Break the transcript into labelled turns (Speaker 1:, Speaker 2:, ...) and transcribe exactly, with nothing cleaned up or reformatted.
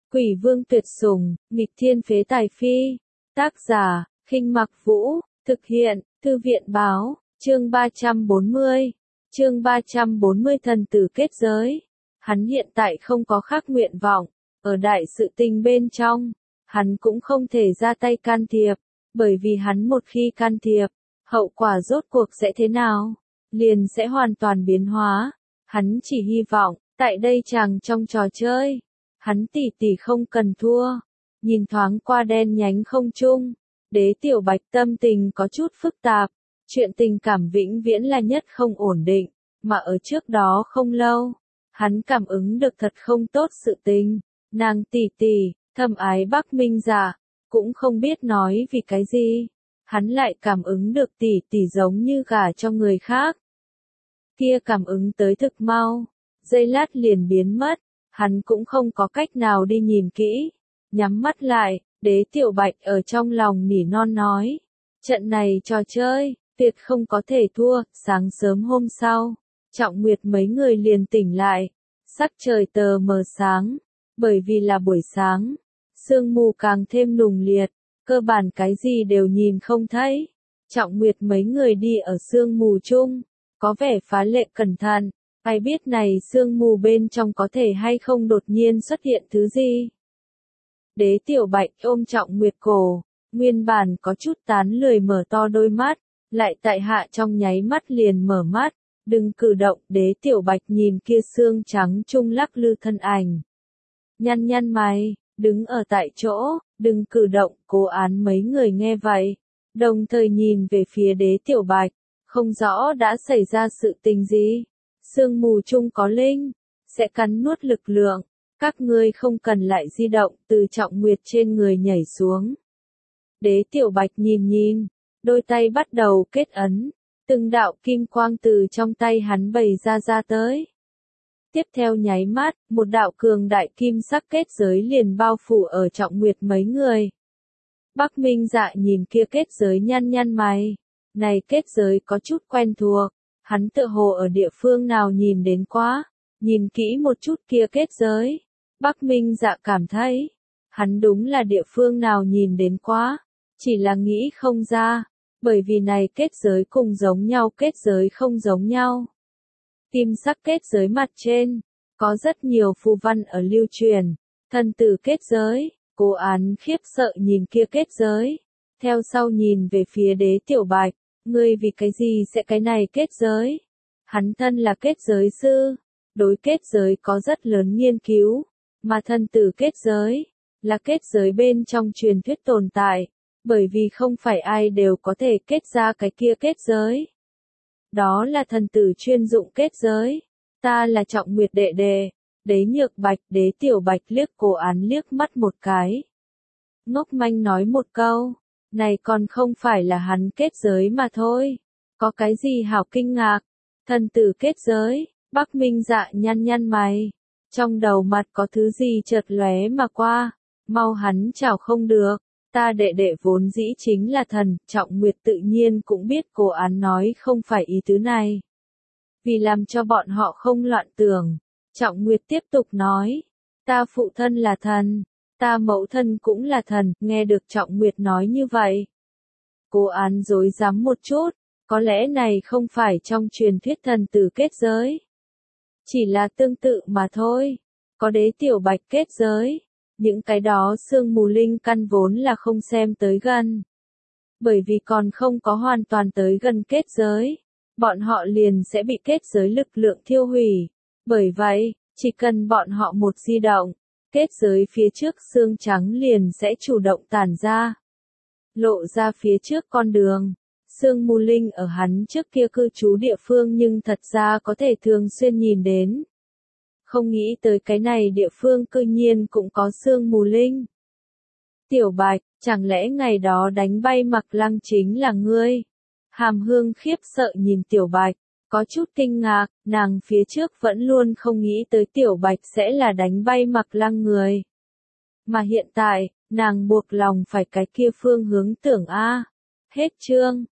Speaker 1: Quỷ vương tuyệt sủng, nghịch thiên phế tài phi. Tác giả, Khinh Mặc Vũ, thực hiện, Thư viện báo, chương ba trăm bốn mươi. Chương ba trăm bốn mươi thần tử kết giới. Hắn hiện tại không có khác nguyện vọng, ở đại sự tình bên trong, hắn cũng không thể ra tay can thiệp, bởi vì hắn một khi can thiệp, hậu quả rốt cuộc sẽ thế nào, liền sẽ hoàn toàn biến hóa. Hắn chỉ hy vọng, tại đây chàng trong trò chơi, hắn tỷ tỷ không cần thua. Nhìn thoáng qua đen nhánh không trung, Đế Tiểu Bạch tâm tình có chút phức tạp, chuyện tình cảm vĩnh viễn là nhất không ổn định, mà ở trước đó không lâu, hắn cảm ứng được thật không tốt sự tình. Nàng tỷ tỷ, thâm ái Bắc Minh Dạ, cũng không biết nói vì cái gì, hắn lại cảm ứng được tỷ tỷ giống như gả cho người khác. Kia cảm ứng tới thực mau, giây lát liền biến mất, hắn cũng không có cách nào đi nhìn kỹ. Nhắm mắt lại, Đế Tiểu Bạch ở trong lòng nỉ non nói, trận này trò chơi, tuyệt không có thể thua. Sáng sớm hôm sau, Trọng Nguyệt mấy người liền tỉnh lại, sắc trời tờ mờ sáng, bởi vì là buổi sáng, sương mù càng thêm nùng liệt, cơ bản cái gì đều nhìn không thấy. Trọng Nguyệt mấy người đi ở sương mù chung, có vẻ phá lệ cẩn thận, ai biết này sương mù bên trong có thể hay không đột nhiên xuất hiện thứ gì. Đế Tiểu Bạch ôm Trọng Nguyệt cổ, nguyên bản có chút tán lười mở to đôi mắt, lại tại hạ trong nháy mắt liền mở mắt, đừng cử động. Đế Tiểu Bạch nhìn kia xương trắng trung lắc lư thân ảnh, nhăn nhăn mày, đứng ở tại chỗ, đừng cử động. Cố Án mấy người nghe vậy, đồng thời nhìn về phía Đế Tiểu Bạch, không rõ đã xảy ra sự tình gì. Sương mù chung có linh, sẽ cắn nuốt lực lượng, các ngươi không cần lại di động. Từ Trọng Nguyệt trên người nhảy xuống. Đế Tiểu Bạch nhìn nhìn, đôi tay bắt đầu kết ấn, từng đạo kim quang từ trong tay hắn bày ra ra tới. Tiếp theo nháy mắt, một đạo cường đại kim sắc kết giới liền bao phủ ở Trọng Nguyệt mấy người. Bắc Minh Dạ nhìn kia kết giới nhăn nhăn mày, này kết giới có chút quen thuộc, hắn tựa hồ ở địa phương nào nhìn đến quá. Nhìn kỹ một chút kia kết giới, Bắc Minh Dạ cảm thấy, hắn đúng là địa phương nào nhìn đến quá, chỉ là nghĩ không ra, bởi vì này kết giới cùng giống nhau kết giới không giống nhau. Kim sắc kết giới mặt trên, có rất nhiều phù văn ở lưu truyền, thần tử kết giới. Cố Án khiếp sợ nhìn kia kết giới, theo sau nhìn về phía Đế Tiểu Bạch, ngươi vì cái gì sẽ cái này kết giới? Hắn thân là kết giới sư, đối kết giới có rất lớn nghiên cứu, mà thần tử kết giới, là kết giới bên trong truyền thuyết tồn tại, bởi vì không phải ai đều có thể kết ra cái kia kết giới. Đó là thần tử chuyên dụng kết giới, ta là Trọng Nguyệt đệ đệ. Đế Nhược Bạch, Đế Tiểu Bạch liếc Cố Án liếc mắt một cái. Ngốc manh nói một câu, này còn không phải là hắn kết giới mà thôi, có cái gì hảo kinh ngạc. Thần tử kết giới, Bắc Minh Dạ nhăn nhăn mày, trong đầu mặt có thứ gì chợt lóe mà qua, mau hắn chảo không được, ta đệ đệ vốn dĩ chính là thần. Trọng Nguyệt tự nhiên cũng biết Cố Án nói không phải ý tứ này. Vì làm cho bọn họ không loạn tưởng, Trọng Nguyệt tiếp tục nói, ta phụ thân là thần, ta mẫu thân cũng là thần. Nghe được Trọng Nguyệt nói như vậy, Cố Án rối rắm một chút, có lẽ này không phải trong truyền thuyết thần tử kết giới, chỉ là tương tự mà thôi. Có Đế Tiểu Bạch kết giới, những cái đó sương mù linh căn vốn là không xem tới gần, bởi vì còn không có hoàn toàn tới gần kết giới, bọn họ liền sẽ bị kết giới lực lượng thiêu hủy. Bởi vậy, chỉ cần bọn họ một di động, kết giới phía trước xương trắng liền sẽ chủ động tản ra, lộ ra phía trước con đường. Sương mù linh ở hắn trước kia cư trú địa phương nhưng thật ra có thể thường xuyên nhìn đến. Không nghĩ tới cái này địa phương cư nhiên cũng có sương mù linh. Tiểu Bạch, chẳng lẽ ngày đó đánh bay Mặc Lăng chính là ngươi? Hàm Hương khiếp sợ nhìn Tiểu Bạch, có chút kinh ngạc, nàng phía trước vẫn luôn không nghĩ tới Tiểu Bạch sẽ là đánh bay Mặc Lăng người. Mà hiện tại, nàng buộc lòng phải cái kia phương hướng tưởng a. Hết chương.